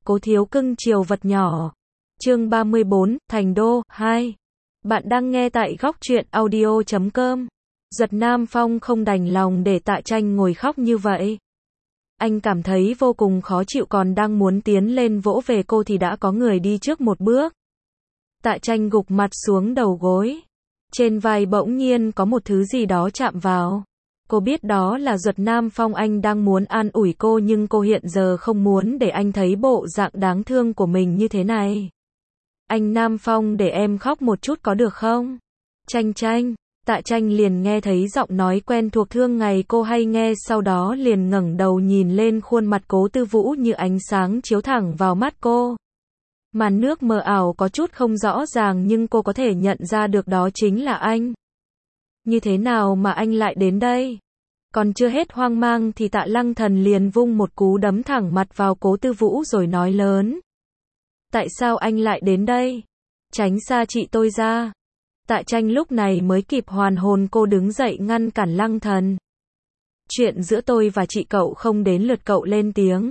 Cố thiếu cưng chiều vật nhỏ. Chương 34, Thành Đô, 2. Bạn đang nghe tại góc truyện audio.com. Duật Nam Phong không đành lòng để Tạ Tranh ngồi khóc như vậy. Anh cảm thấy vô cùng khó chịu, còn đang muốn tiến lên vỗ về cô thì đã có người đi trước một bước. Tạ Tranh gục mặt xuống đầu gối. Trên vai bỗng nhiên có một thứ gì đó chạm vào. Cô biết đó là Duật Nam Phong, anh đang muốn an ủi cô nhưng cô hiện giờ không muốn để anh thấy bộ dạng đáng thương của mình như thế này. Anh Nam Phong, để em khóc một chút có được không? Tranh Tranh. Tạ Tranh liền nghe thấy giọng nói quen thuộc thường ngày cô hay nghe, sau đó liền ngẩng đầu nhìn lên khuôn mặt Cố Tư Vũ như ánh sáng chiếu thẳng vào mắt cô. Màn nước mờ ảo có chút không rõ ràng nhưng cô có thể nhận ra được đó chính là anh. Như thế nào mà anh lại đến đây? Còn chưa hết hoang mang thì Tạ Lăng Thần liền vung một cú đấm thẳng mặt vào Cố Tư Vũ rồi nói lớn. Tại sao anh lại đến đây? Tránh xa chị tôi ra. Tạ Tranh lúc này mới kịp hoàn hồn, cô đứng dậy ngăn cản Lăng Thần. Chuyện giữa tôi và chị cậu không đến lượt cậu lên tiếng.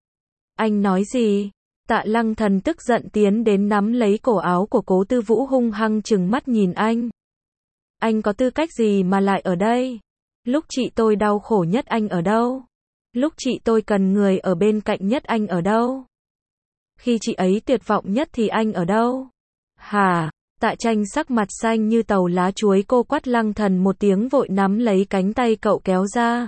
Anh nói gì? Tạ Lăng Thần tức giận tiến đến nắm lấy cổ áo của Cố Tư Vũ hung hăng trừng mắt nhìn anh. Anh có tư cách gì mà lại ở đây? Lúc chị tôi đau khổ nhất anh ở đâu? Lúc chị tôi cần người ở bên cạnh nhất anh ở đâu? Khi chị ấy tuyệt vọng nhất thì anh ở đâu? Hả? Tạ Tranh sắc mặt xanh như tàu lá chuối, cô quát Lăng Thần một tiếng vội nắm lấy cánh tay cậu kéo ra.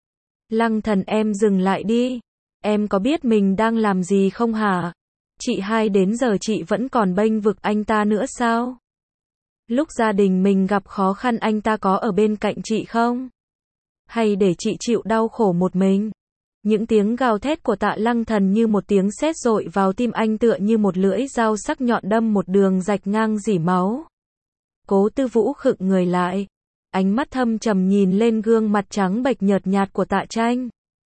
Lăng Thần, em dừng lại đi. Em có biết mình đang làm gì không hả? Chị hai đến giờ chị vẫn còn bênh vực anh ta nữa sao? Lúc gia đình mình gặp khó khăn anh ta có ở bên cạnh chị không? Hay để chị chịu đau khổ một mình? Những tiếng gào thét của Tạ Lăng Thần như một tiếng sét dội vào tim anh, tựa như một lưỡi dao sắc nhọn đâm một đường rạch ngang rỉ máu. Cố Tư Vũ khựng người lại, ánh mắt thâm trầm nhìn lên gương mặt trắng bệch nhợt nhạt của Tạ Tranh.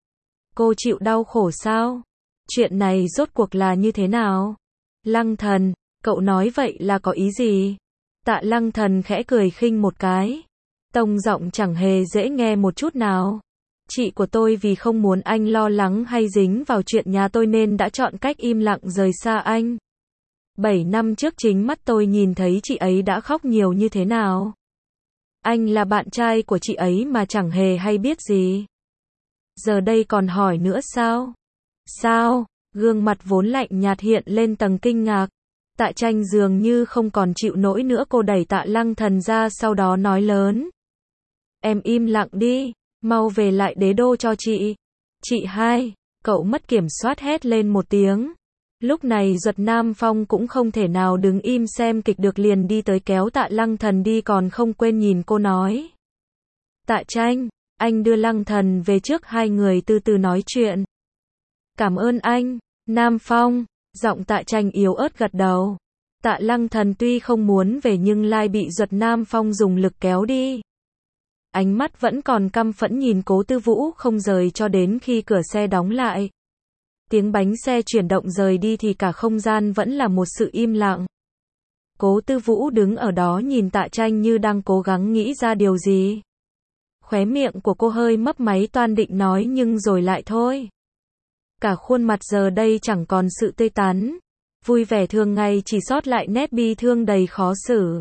Cô chịu đau khổ sao? Chuyện này rốt cuộc là như thế nào? Lăng Thần, cậu nói vậy là có ý gì? Tạ Lăng Thần khẽ cười khinh một cái. Tông giọng chẳng hề dễ nghe một chút nào. Chị của tôi vì không muốn anh lo lắng hay dính vào chuyện nhà tôi nên đã chọn cách im lặng rời xa anh. 7 năm trước chính mắt tôi nhìn thấy chị ấy đã khóc nhiều như thế nào. Anh là bạn trai của chị ấy mà chẳng hề hay biết gì. Giờ đây còn hỏi nữa sao? Sao? Gương mặt vốn lạnh nhạt hiện lên tầng kinh ngạc. Tạ Tranh dường như không còn chịu nổi nữa, cô đẩy Tạ Lăng Thần ra, sau đó nói lớn. Em im lặng đi, mau về lại đế đô cho chị. Chị hai, cậu mất kiểm soát hét lên một tiếng. Lúc này Duật Nam Phong cũng không thể nào đứng im xem kịch được, liền đi tới kéo Tạ Lăng Thần đi, còn không quên nhìn cô nói. Tạ Tranh, anh đưa Lăng Thần về trước, hai người từ từ nói chuyện. Cảm ơn anh, Nam Phong. Giọng Tạ Tranh yếu ớt gật đầu. Tạ Lăng Thần tuy không muốn về nhưng lại bị Duật Nam Phong dùng lực kéo đi. Ánh mắt vẫn còn căm phẫn nhìn Cố Tư Vũ không rời cho đến khi cửa xe đóng lại. Tiếng bánh xe chuyển động rời đi thì cả không gian vẫn là một sự im lặng. Cố Tư Vũ đứng ở đó nhìn Tạ Tranh như đang cố gắng nghĩ ra điều gì. Khóe miệng của cô hơi mấp máy, toan định nói nhưng rồi lại thôi. Cả khuôn mặt giờ đây chẳng còn sự tươi tắn, vui vẻ thường ngày, chỉ sót lại nét bi thương đầy khó xử.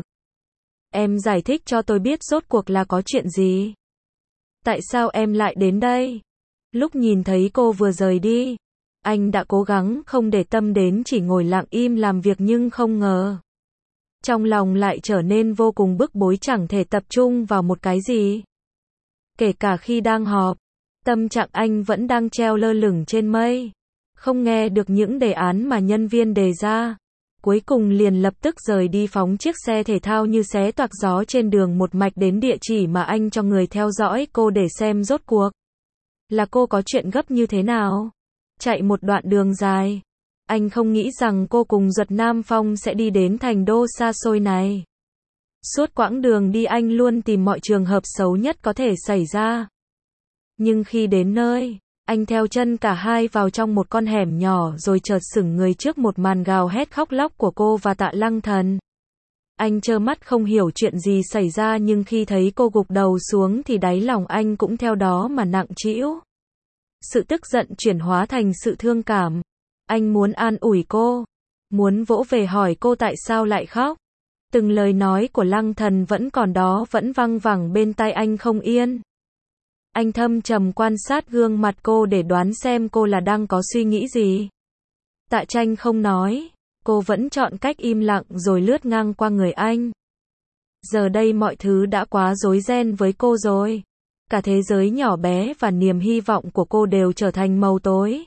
Em giải thích cho tôi biết rốt cuộc là có chuyện gì? Tại sao em lại đến đây? Lúc nhìn thấy cô vừa rời đi, anh đã cố gắng không để tâm đến, chỉ ngồi lặng im làm việc, nhưng không ngờ trong lòng lại trở nên vô cùng bức bối, chẳng thể tập trung vào một cái gì. Kể cả khi đang họp, tâm trạng anh vẫn đang treo lơ lửng trên mây, không nghe được những đề án mà nhân viên đề ra. Cuối cùng liền lập tức rời đi, phóng chiếc xe thể thao như xé toạc gió trên đường một mạch đến địa chỉ mà anh cho người theo dõi cô để xem rốt cuộc là cô có chuyện gấp như thế nào. Chạy một đoạn đường dài, anh không nghĩ rằng cô cùng Duật Nam Phong sẽ đi đến thành đô xa xôi này. Suốt quãng đường đi anh luôn tìm mọi trường hợp xấu nhất có thể xảy ra. Nhưng khi đến nơi, anh theo chân cả hai vào trong một con hẻm nhỏ rồi chợt sững người trước một màn gào hét khóc lóc của cô và Tạ Lăng Thần. Anh trơ mắt không hiểu chuyện gì xảy ra, nhưng khi thấy cô gục đầu xuống thì đáy lòng anh cũng theo đó mà nặng trĩu. Sự tức giận chuyển hóa thành sự thương cảm. Anh muốn an ủi cô, muốn vỗ về hỏi cô tại sao lại khóc. Từng lời nói của Lăng Thần vẫn còn đó, vẫn văng vẳng bên tai anh không yên. Anh thâm trầm quan sát gương mặt cô để đoán xem cô là đang có suy nghĩ gì. Tạ Tranh không nói, cô vẫn chọn cách im lặng rồi lướt ngang qua người anh. Giờ đây mọi thứ đã quá rối ren với cô rồi. Cả thế giới nhỏ bé và niềm hy vọng của cô đều trở thành màu tối.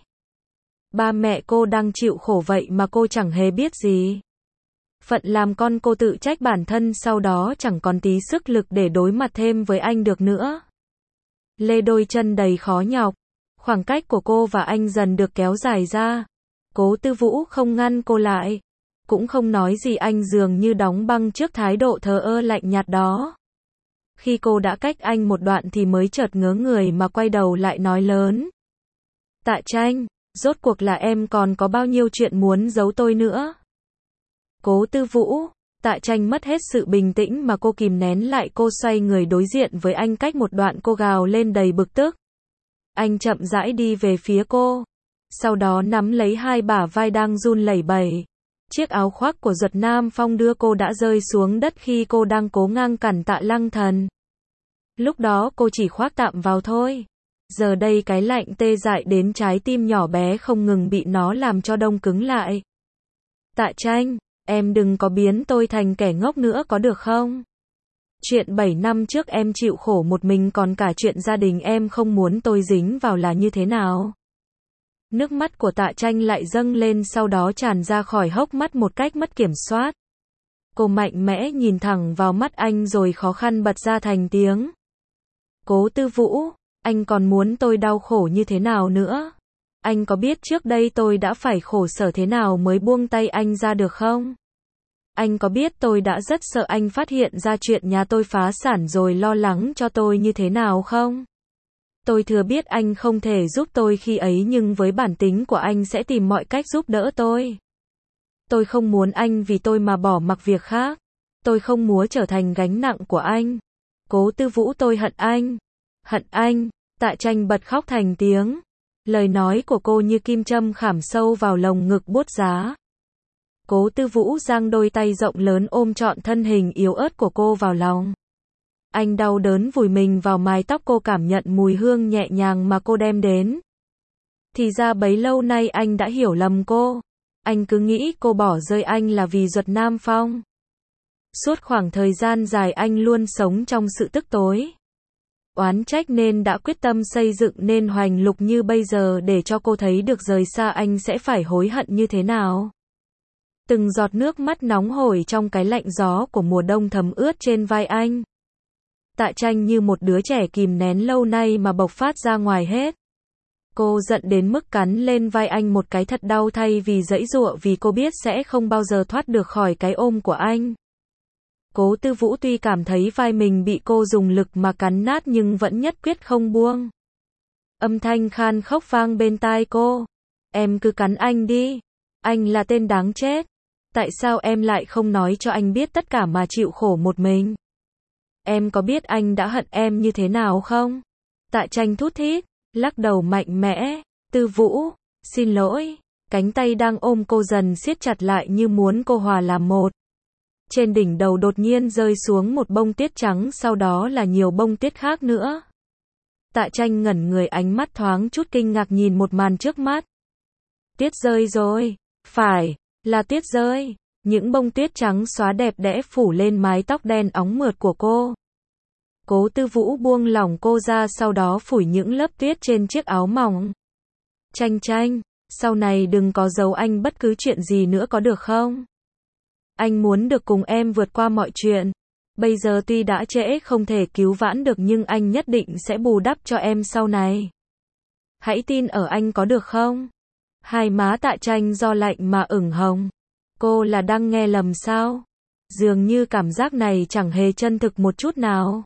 Ba mẹ cô đang chịu khổ vậy mà cô chẳng hề biết gì. Phận làm con cô tự trách bản thân, sau đó chẳng còn tí sức lực để đối mặt thêm với anh được nữa. Lê đôi chân đầy khó nhọc, khoảng cách của cô và anh dần được kéo dài ra. Cố Tư Vũ không ngăn cô lại, cũng không nói gì, anh dường như đóng băng trước thái độ thờ ơ lạnh nhạt đó. Khi cô đã cách anh một đoạn thì mới chợt ngớ người mà quay đầu lại nói lớn. Tạ Tranh, rốt cuộc là em còn có bao nhiêu chuyện muốn giấu tôi nữa? Cố Tư Vũ, Tạ Tranh mất hết sự bình tĩnh mà cô kìm nén lại, cô xoay người đối diện với anh, cách một đoạn cô gào lên đầy bực tức. Anh chậm rãi đi về phía cô, sau đó nắm lấy hai bả vai đang run lẩy bẩy. Chiếc áo khoác của Duật Nam Phong đưa cô đã rơi xuống đất khi cô đang cố ngăn cản Tạ Lăng Thần. Lúc đó cô chỉ khoác tạm vào thôi. Giờ đây cái lạnh tê dại đến trái tim nhỏ bé không ngừng bị nó làm cho đông cứng lại. Tạ Tranh, em đừng có biến tôi thành kẻ ngốc nữa có được không? Chuyện 7 năm trước em chịu khổ một mình, còn cả chuyện gia đình em không muốn tôi dính vào là như thế nào? Nước mắt của Tạ Tranh lại dâng lên, sau đó tràn ra khỏi hốc mắt một cách mất kiểm soát. Cô mạnh mẽ nhìn thẳng vào mắt anh rồi khó khăn bật ra thành tiếng. Cố Tư Vũ, anh còn muốn tôi đau khổ như thế nào nữa? Anh có biết trước đây tôi đã phải khổ sở thế nào mới buông tay anh ra được không? Anh có biết tôi đã rất sợ anh phát hiện ra chuyện nhà tôi phá sản rồi lo lắng cho tôi như thế nào không? Tôi thừa biết anh không thể giúp tôi khi ấy, nhưng với bản tính của anh sẽ tìm mọi cách giúp đỡ tôi. Tôi không muốn anh vì tôi mà bỏ mặc việc khác. Tôi không muốn trở thành gánh nặng của anh. Cố Tư Vũ, tôi hận anh. Hận anh. Tạ Tranh bật khóc thành tiếng. Lời nói của cô như kim châm khảm sâu vào lồng ngực buốt giá. Cố Tư Vũ giang đôi tay rộng lớn ôm trọn thân hình yếu ớt của cô vào lòng. Anh đau đớn vùi mình vào mái tóc cô, cảm nhận mùi hương nhẹ nhàng mà cô đem đến. Thì ra bấy lâu nay anh đã hiểu lầm cô. Anh cứ nghĩ cô bỏ rơi anh là vì Duật Nam Phong. Suốt khoảng thời gian dài anh luôn sống trong sự tức tối, oán trách, nên đã quyết tâm xây dựng nên Hoành Lục như bây giờ để cho cô thấy được rời xa anh sẽ phải hối hận như thế nào. Từng giọt nước mắt nóng hổi trong cái lạnh gió của mùa đông thấm ướt trên vai anh. Tạ Tranh như một đứa trẻ kìm nén lâu nay mà bộc phát ra ngoài hết. Cô giận đến mức cắn lên vai anh một cái thật đau, thay vì giãy giụa, vì cô biết sẽ không bao giờ thoát được khỏi cái ôm của anh. Cố Tư Vũ tuy cảm thấy vai mình bị cô dùng lực mà cắn nát nhưng vẫn nhất quyết không buông. Âm thanh khan khóc vang bên tai cô. Em cứ cắn anh đi. Anh là tên đáng chết. Tại sao em lại không nói cho anh biết tất cả mà chịu khổ một mình? Em có biết anh đã hận em như thế nào không? Tạ Tranh thút thít, lắc đầu mạnh mẽ. Tư Vũ, xin lỗi. Cánh tay đang ôm cô dần siết chặt lại như muốn cô hòa làm một. Trên đỉnh đầu đột nhiên rơi xuống một bông tuyết trắng, sau đó là nhiều bông tuyết khác nữa. Tạ Tranh ngẩn người, ánh mắt thoáng chút kinh ngạc nhìn một màn trước mắt. Tuyết rơi rồi. Phải, là tuyết rơi. Những bông tuyết trắng xóa đẹp đẽ phủ lên mái tóc đen óng mượt của cô. Cố Tư Vũ buông lỏng cô ra, sau đó phủi những lớp tuyết trên chiếc áo mỏng. Tranh Tranh, sau này đừng có giấu anh bất cứ chuyện gì nữa có được không? Anh muốn được cùng em vượt qua mọi chuyện. Bây giờ tuy đã trễ không thể cứu vãn được, nhưng anh nhất định sẽ bù đắp cho em sau này. Hãy tin ở anh có được không? Hai má Tạ Tranh do lạnh mà ửng hồng. Cô là đang nghe lầm sao? Dường như cảm giác này chẳng hề chân thực một chút nào.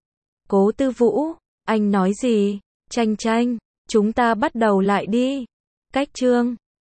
Cố Tư Vũ, anh nói gì? Tranh Tranh, chúng ta bắt đầu lại đi. Cách chương